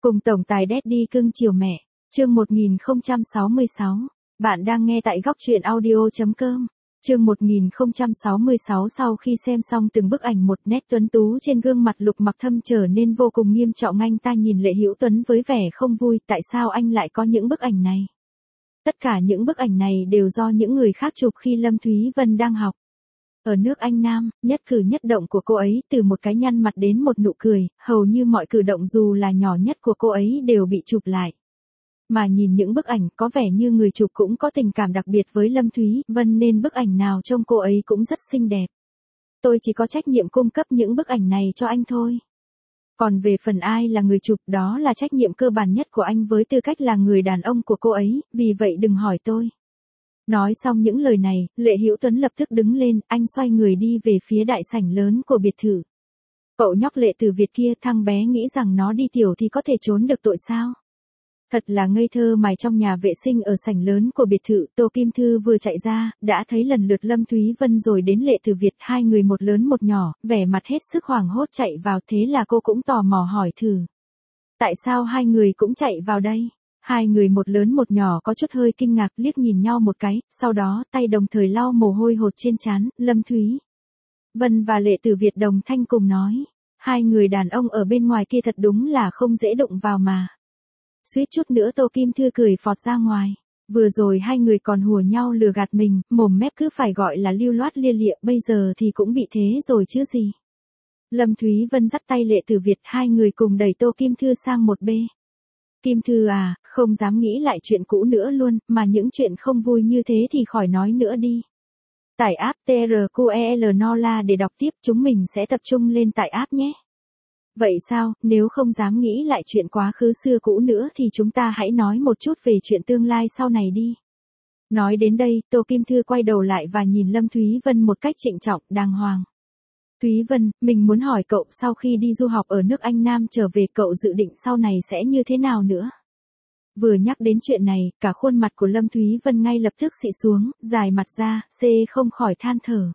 Cùng tổng tài Daddy cưng chiều mẹ. Chương 1066. Bạn đang nghe tại góc truyện audio.com. Chương 1066 sau khi xem xong từng bức ảnh một nét tuấn tú trên gương mặt Lục Mặc Thâm trở nên vô cùng nghiêm trọng. Anh ta nhìn Lệ Hữu Tuấn với vẻ không vui, tại sao anh lại có những bức ảnh này? Tất cả những bức ảnh này đều do những người khác chụp khi Lâm Thúy Vân đang học ở nước Anh Nam, nhất cử nhất động của cô ấy, từ một cái nhăn mặt đến một nụ cười, hầu như mọi cử động dù là nhỏ nhất của cô ấy đều bị chụp lại. Mà nhìn những bức ảnh, có vẻ như người chụp cũng có tình cảm đặc biệt với Lâm Thúy Vân nên bức ảnh nào trông cô ấy cũng rất xinh đẹp. Tôi chỉ có trách nhiệm cung cấp những bức ảnh này cho anh thôi. Còn về phần ai là người chụp, đó là trách nhiệm cơ bản nhất của anh với tư cách là người đàn ông của cô ấy, vì vậy đừng hỏi tôi. Nói xong những lời này, Lệ Hữu Tuấn lập tức đứng lên, anh xoay người đi về phía đại sảnh lớn của biệt thự. Cậu nhóc Lệ Từ Việt kia, thằng bé nghĩ rằng nó đi tiểu thì có thể trốn được tội sao? Thật là ngây thơ. Mài trong nhà vệ sinh ở sảnh lớn của biệt thự, Tô Kim Thư vừa chạy ra, đã thấy lần lượt Lâm Thúy Vân rồi đến Lệ Từ Việt, hai người một lớn một nhỏ, vẻ mặt hết sức hoảng hốt chạy vào, thế là cô cũng tò mò hỏi thử. Tại sao hai người cũng chạy vào đây? Hai người một lớn một nhỏ có chút hơi kinh ngạc, liếc nhìn nhau một cái, sau đó tay đồng thời lau mồ hôi hột trên trán. Lâm Thúy Vân và Lệ Từ Việt đồng thanh cùng nói, hai người đàn ông ở bên ngoài kia thật đúng là không dễ đụng vào mà. Suýt chút nữa Tô Kim Thư cười phọt ra ngoài. Vừa rồi hai người còn hùa nhau lừa gạt mình, mồm mép cứ phải gọi là lưu loát lia lịa, bây giờ thì cũng bị thế rồi chứ gì. Lâm Thúy Vân dắt tay Lệ Từ Việt, hai người cùng đẩy Tô Kim Thư sang một bên. Kim Thư à, không dám nghĩ lại chuyện cũ nữa luôn, mà những chuyện không vui như thế thì khỏi nói nữa đi. Tải app TRQEL Nola để đọc tiếp, chúng mình sẽ tập trung lên tải app nhé. Vậy sao, nếu không dám nghĩ lại chuyện quá khứ xưa cũ nữa thì chúng ta hãy nói một chút về chuyện tương lai sau này đi. Nói đến đây, Tô Kim Thư quay đầu lại và nhìn Lâm Thúy Vân một cách trịnh trọng, đàng hoàng. Thúy Vân, mình muốn hỏi cậu, sau khi đi du học ở nước Anh Nam trở về, cậu dự định sau này sẽ như thế nào nữa? Vừa nhắc đến chuyện này, cả khuôn mặt của Lâm Thúy Vân ngay lập tức xị xuống, dài mặt ra, không khỏi than thở.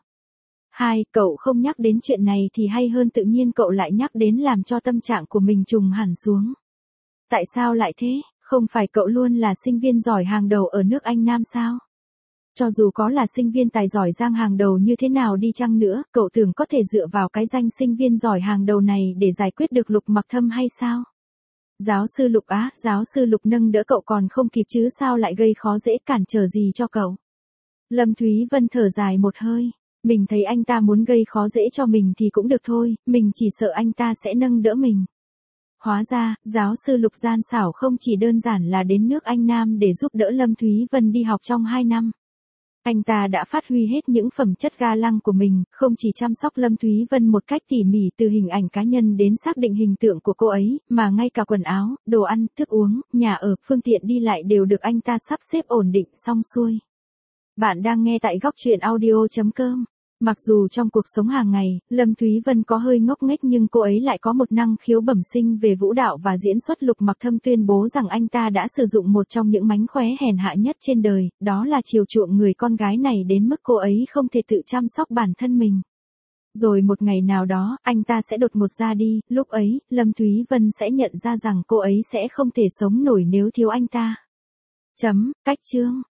Cậu không nhắc đến chuyện này thì hay hơn, tự nhiên cậu lại nhắc đến làm cho tâm trạng của mình trùng hẳn xuống. Tại sao lại thế, không phải cậu luôn là sinh viên giỏi hàng đầu ở nước Anh Nam sao? Cho dù có là sinh viên tài giỏi giang hàng đầu như thế nào đi chăng nữa, cậu tưởng có thể dựa vào cái danh sinh viên giỏi hàng đầu này để giải quyết được Lục Mặc Thâm hay sao? Giáo sư Lục á, giáo sư Lục nâng đỡ cậu còn không kịp chứ sao lại gây khó dễ cản trở gì cho cậu? Lâm Thúy Vân thở dài một hơi. Mình thấy anh ta muốn gây khó dễ cho mình thì cũng được thôi, mình chỉ sợ anh ta sẽ nâng đỡ mình. Hóa ra, giáo sư Lục gian xảo không chỉ đơn giản là đến nước Anh Nam để giúp đỡ Lâm Thúy Vân đi học trong 2 năm. Anh ta đã phát huy hết những phẩm chất ga lăng của mình, không chỉ chăm sóc Lâm Thúy Vân một cách tỉ mỉ từ hình ảnh cá nhân đến xác định hình tượng của cô ấy, mà ngay cả quần áo, đồ ăn, thức uống, nhà ở, phương tiện đi lại đều được anh ta sắp xếp ổn định xong xuôi. Bạn đang nghe tại góc truyện audio.com. Mặc dù trong cuộc sống hàng ngày, Lâm Thúy Vân có hơi ngốc nghếch nhưng cô ấy lại có một năng khiếu bẩm sinh về vũ đạo và diễn xuất. Lục Mặc Thâm tuyên bố rằng anh ta đã sử dụng một trong những mánh khóe hèn hạ nhất trên đời, đó là chiều chuộng người con gái này đến mức cô ấy không thể tự chăm sóc bản thân mình. Rồi một ngày nào đó, anh ta sẽ đột ngột ra đi, lúc ấy, Lâm Thúy Vân sẽ nhận ra rằng cô ấy sẽ không thể sống nổi nếu thiếu anh ta. Cách chương.